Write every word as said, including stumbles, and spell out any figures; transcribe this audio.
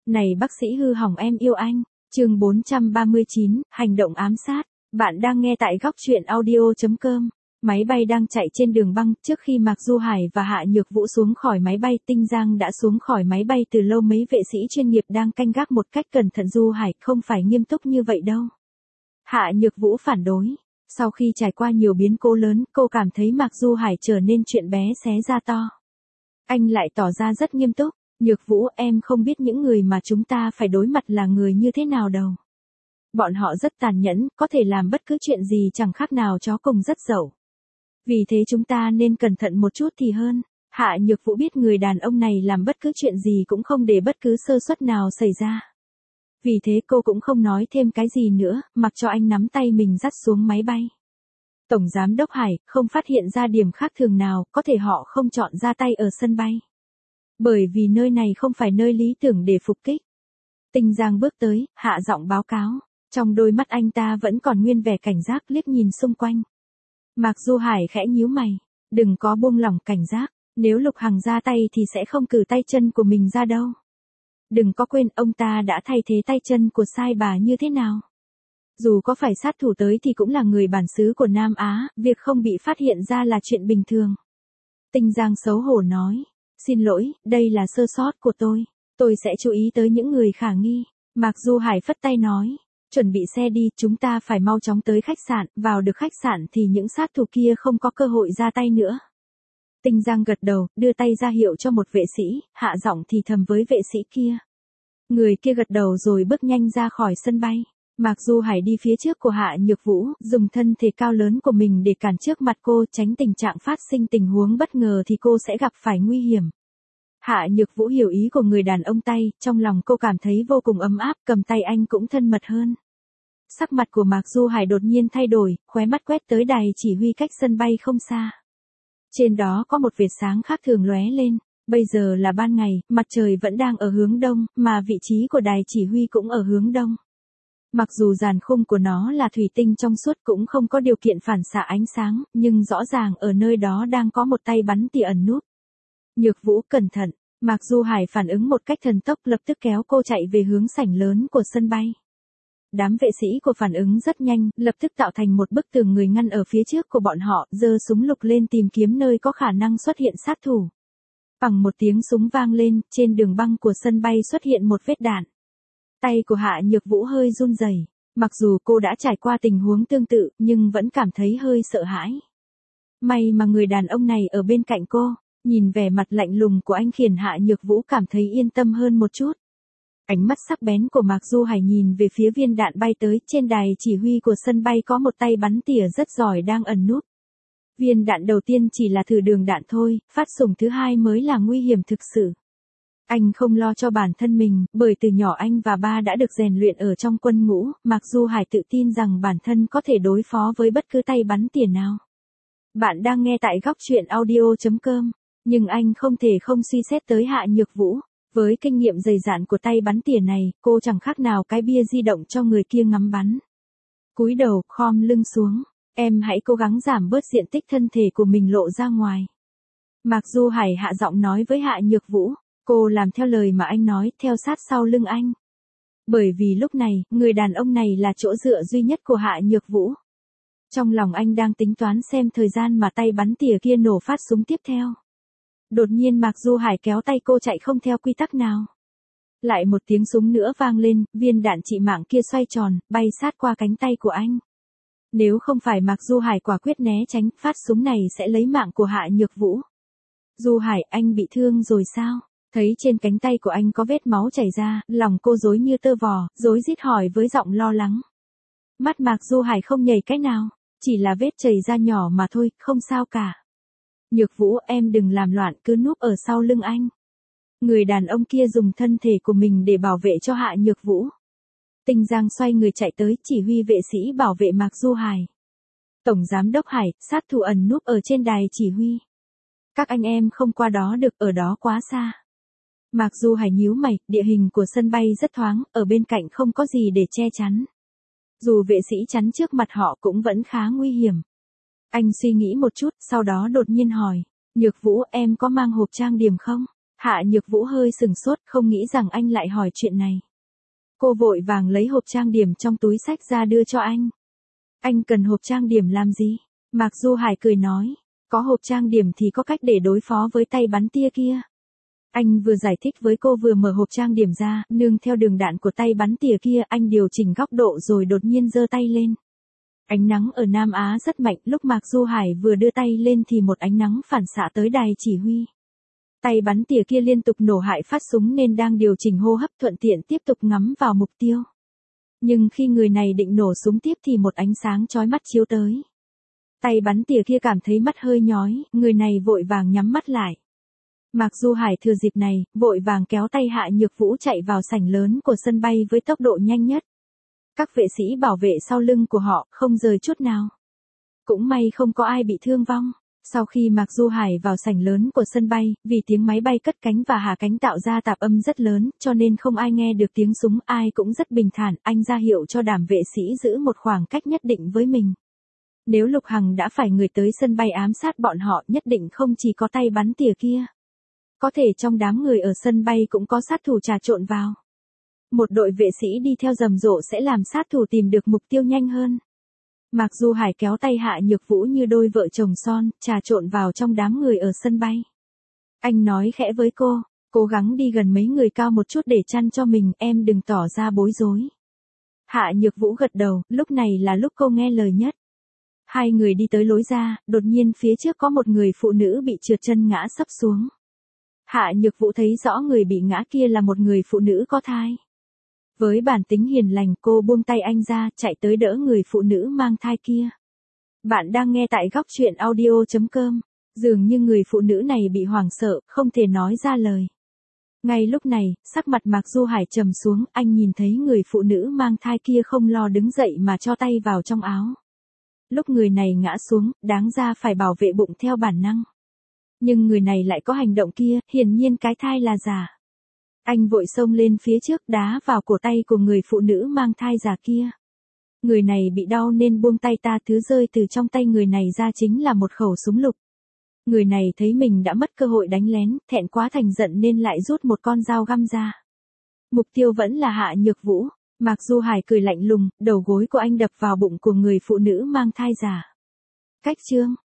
Này bác sĩ hư hỏng em yêu anh. Chương bốn trăm ba mươi chín, hành động ám sát. Bạn đang nghe tại góc truyện audio chấm com. Máy bay đang chạy trên đường băng, trước khi Mạc Du Hải và Hạ Nhược Vũ xuống khỏi máy bay, Tinh Giang đã xuống khỏi máy bay từ lâu. Mấy vệ sĩ chuyên nghiệp đang canh gác một cách cẩn thận. Du Hải, không phải nghiêm túc như vậy đâu. Hạ Nhược Vũ phản đối. Sau khi trải qua nhiều biến cố lớn, cô cảm thấy Mạc Du Hải trở nên chuyện bé xé ra to. Anh lại tỏ ra rất nghiêm túc. Nhược Vũ, em không biết những người mà chúng ta phải đối mặt là người như thế nào đâu. Bọn họ rất tàn nhẫn, có thể làm bất cứ chuyện gì chẳng khác nào chó cùng rất dậu. Vì thế chúng ta nên cẩn thận một chút thì hơn. Hạ Nhược Vũ biết người đàn ông này làm bất cứ chuyện gì cũng không để bất cứ sơ suất nào xảy ra. Vì thế cô cũng không nói thêm cái gì nữa, mặc cho anh nắm tay mình dắt xuống máy bay. Tổng Giám đốc Hải không phát hiện ra điểm khác thường nào, có thể họ không chọn ra tay ở sân bay. Bởi vì nơi này không phải nơi lý tưởng để phục kích. Tinh Giang bước tới, hạ giọng báo cáo. Trong đôi mắt anh ta vẫn còn nguyên vẻ cảnh giác, liếc nhìn xung quanh. Mạc Du Hải khẽ nhíu mày. Đừng có buông lỏng cảnh giác, nếu Lục Hằng ra tay thì sẽ không cử tay chân của mình ra đâu. Đừng có quên ông ta đã thay thế tay chân của sai bà như thế nào. Dù có phải sát thủ tới thì cũng là người bản xứ của Nam Á, việc không bị phát hiện ra là chuyện bình thường. Tinh Giang xấu hổ nói. Xin lỗi, đây là sơ sót của tôi. Tôi sẽ chú ý tới những người khả nghi. Mạc Du Hải phất tay nói. Chuẩn bị xe đi, chúng ta phải mau chóng tới khách sạn. Vào được khách sạn thì những sát thủ kia không có cơ hội ra tay nữa. Tinh Giang gật đầu, đưa tay ra hiệu cho một vệ sĩ, hạ giọng thì thầm với vệ sĩ kia. Người kia gật đầu rồi bước nhanh ra khỏi sân bay. Mạc Du Hải đi phía trước của Hạ Nhược Vũ, dùng thân thể cao lớn của mình để cản trước mặt cô, tránh tình trạng phát sinh tình huống bất ngờ thì cô sẽ gặp phải nguy hiểm. Hạ Nhược Vũ hiểu ý của người đàn ông tay, trong lòng cô cảm thấy vô cùng ấm áp, cầm tay anh cũng thân mật hơn. Sắc mặt của Mạc Du Hải đột nhiên thay đổi, khóe mắt quét tới đài chỉ huy cách sân bay không xa. Trên đó có một vệt sáng khác thường lóe lên. Bây giờ là ban ngày, mặt trời vẫn đang ở hướng đông, mà vị trí của đài chỉ huy cũng ở hướng đông. Mặc dù dàn khung của nó là thủy tinh trong suốt cũng không có điều kiện phản xạ ánh sáng, nhưng rõ ràng ở nơi đó đang có một tay bắn tỉa ẩn núp. Nhược Vũ cẩn thận, Mạc Du Hải phản ứng một cách thần tốc, lập tức kéo cô chạy về hướng sảnh lớn của sân bay. Đám vệ sĩ của phản ứng rất nhanh, lập tức tạo thành một bức tường người ngăn ở phía trước của bọn họ, giơ súng lục lên tìm kiếm nơi có khả năng xuất hiện sát thủ. Bằng một tiếng súng vang lên, trên đường băng của sân bay xuất hiện một vết đạn. Tay của Hạ Nhược Vũ hơi run rẩy. Mặc dù cô đã trải qua tình huống tương tự, nhưng vẫn cảm thấy hơi sợ hãi. May mà người đàn ông này ở bên cạnh cô, nhìn vẻ mặt lạnh lùng của anh khiến Hạ Nhược Vũ cảm thấy yên tâm hơn một chút. Ánh mắt sắc bén của Mạc Du Hải nhìn về phía viên đạn bay tới, trên đài chỉ huy của sân bay có một tay bắn tỉa rất giỏi đang ẩn núp. Viên đạn đầu tiên chỉ là thử đường đạn thôi, phát súng thứ hai mới là nguy hiểm thực sự. Anh không lo cho bản thân mình, bởi từ nhỏ anh và ba đã được rèn luyện ở trong quân ngũ, Mạc Du Hải tự tin rằng bản thân có thể đối phó với bất cứ tay bắn tỉa nào. Bạn đang nghe tại góc truyện audio chấm com, nhưng anh không thể không suy xét tới Hạ Nhược Vũ. Với kinh nghiệm dày dạn của tay bắn tỉa này, cô chẳng khác nào cái bia di động cho người kia ngắm bắn. Cúi đầu, khom lưng xuống, em hãy cố gắng giảm bớt diện tích thân thể của mình lộ ra ngoài. Mạc Du Hải hạ giọng nói với Hạ Nhược Vũ. Cô làm theo lời mà anh nói, theo sát sau lưng anh. Bởi vì lúc này, người đàn ông này là chỗ dựa duy nhất của Hạ Nhược Vũ. Trong lòng anh đang tính toán xem thời gian mà tay bắn tỉa kia nổ phát súng tiếp theo. Đột nhiên Mạc Du Hải kéo tay cô chạy không theo quy tắc nào. Lại một tiếng súng nữa vang lên, viên đạn trị mạng kia xoay tròn, bay sát qua cánh tay của anh. Nếu không phải Mạc Du Hải quả quyết né tránh, phát súng này sẽ lấy mạng của Hạ Nhược Vũ. Du Hải, anh bị thương rồi sao? Thấy trên cánh tay của anh có vết máu chảy ra, lòng cô rối như tơ vò, rối rít hỏi với giọng lo lắng. Mắt Mạc Du Hải không nhảy cái nào, chỉ là vết chảy ra nhỏ mà thôi, không sao cả. Nhược Vũ, em đừng làm loạn, cứ núp ở sau lưng anh. Người đàn ông kia dùng thân thể của mình để bảo vệ cho Hạ Nhược Vũ. Tinh Giang xoay người chạy tới, chỉ huy vệ sĩ bảo vệ Mạc Du Hải. Tổng Giám đốc Hải, sát thủ ẩn núp ở trên đài chỉ huy. Các anh em không qua đó được, ở đó quá xa. Mạc Du Hải nhíu mày, địa hình của sân bay rất thoáng, ở bên cạnh không có gì để che chắn. Dù vệ sĩ chắn trước mặt họ cũng vẫn khá nguy hiểm. Anh suy nghĩ một chút, sau đó đột nhiên hỏi, Nhược Vũ, em có mang hộp trang điểm không? Hạ Nhược Vũ hơi sừng sốt, không nghĩ rằng anh lại hỏi chuyện này. Cô vội vàng lấy hộp trang điểm trong túi xách ra đưa cho anh. Anh cần hộp trang điểm làm gì? Mạc Du Hải cười nói, có hộp trang điểm thì có cách để đối phó với tay bắn tia kia. Anh vừa giải thích với cô vừa mở hộp trang điểm ra, nương theo đường đạn của tay bắn tỉa kia, anh điều chỉnh góc độ rồi đột nhiên giơ tay lên. Ánh nắng ở Nam Á rất mạnh, lúc Mạc Du Hải vừa đưa tay lên thì một ánh nắng phản xạ tới đài chỉ huy. Tay bắn tỉa kia liên tục nổ hại phát súng nên đang điều chỉnh hô hấp thuận tiện tiếp tục ngắm vào mục tiêu. Nhưng khi người này định nổ súng tiếp thì một ánh sáng chói mắt chiếu tới. Tay bắn tỉa kia cảm thấy mắt hơi nhói, người này vội vàng nhắm mắt lại. Mạc Du Hải thừa dịp này, vội vàng kéo tay Hạ Nhược Vũ chạy vào sảnh lớn của sân bay với tốc độ nhanh nhất. Các vệ sĩ bảo vệ sau lưng của họ không rời chút nào. Cũng may không có ai bị thương vong. Sau khi Mạc Du Hải vào sảnh lớn của sân bay, vì tiếng máy bay cất cánh và hạ cánh tạo ra tạp âm rất lớn, cho nên không ai nghe được tiếng súng, ai cũng rất bình thản, anh ra hiệu cho đám vệ sĩ giữ một khoảng cách nhất định với mình. Nếu Lục Hằng đã phải người tới sân bay ám sát bọn họ, nhất định không chỉ có tay bắn tỉa kia. Có thể trong đám người ở sân bay cũng có sát thủ trà trộn vào. Một đội vệ sĩ đi theo rầm rộ sẽ làm sát thủ tìm được mục tiêu nhanh hơn. Mạc Du Hải kéo tay Hạ Nhược Vũ như đôi vợ chồng son, trà trộn vào trong đám người ở sân bay. Anh nói khẽ với cô, cố gắng đi gần mấy người cao một chút để chăn cho mình, em đừng tỏ ra bối rối. Hạ Nhược Vũ gật đầu, lúc này là lúc cô nghe lời nhất. Hai người đi tới lối ra, đột nhiên phía trước có một người phụ nữ bị trượt chân ngã sấp xuống. Hạ Nhược Vũ thấy rõ người bị ngã kia là một người phụ nữ có thai. Với bản tính hiền lành, cô buông tay anh ra, chạy tới đỡ người phụ nữ mang thai kia. Bạn đang nghe tại góc truyện audio chấm com. Dường như người phụ nữ này bị hoảng sợ, không thể nói ra lời. Ngay lúc này, sắc mặt Mạc Du Hải trầm xuống, anh nhìn thấy người phụ nữ mang thai kia không lo đứng dậy mà cho tay vào trong áo. Lúc người này ngã xuống, đáng ra phải bảo vệ bụng theo bản năng. Nhưng người này lại có hành động kia, hiển nhiên cái thai là giả. Anh vội xông lên phía trước đá vào cổ tay của người phụ nữ mang thai giả kia. Người này bị đau nên buông tay ta, thứ rơi từ trong tay người này ra chính là một khẩu súng lục. Người này thấy mình đã mất cơ hội đánh lén, thẹn quá thành giận nên lại rút một con dao găm ra. Mục tiêu vẫn là Hạ Nhược Vũ. Mạc Du Hải cười lạnh lùng, đầu gối của anh đập vào bụng của người phụ nữ mang thai giả. Cách chương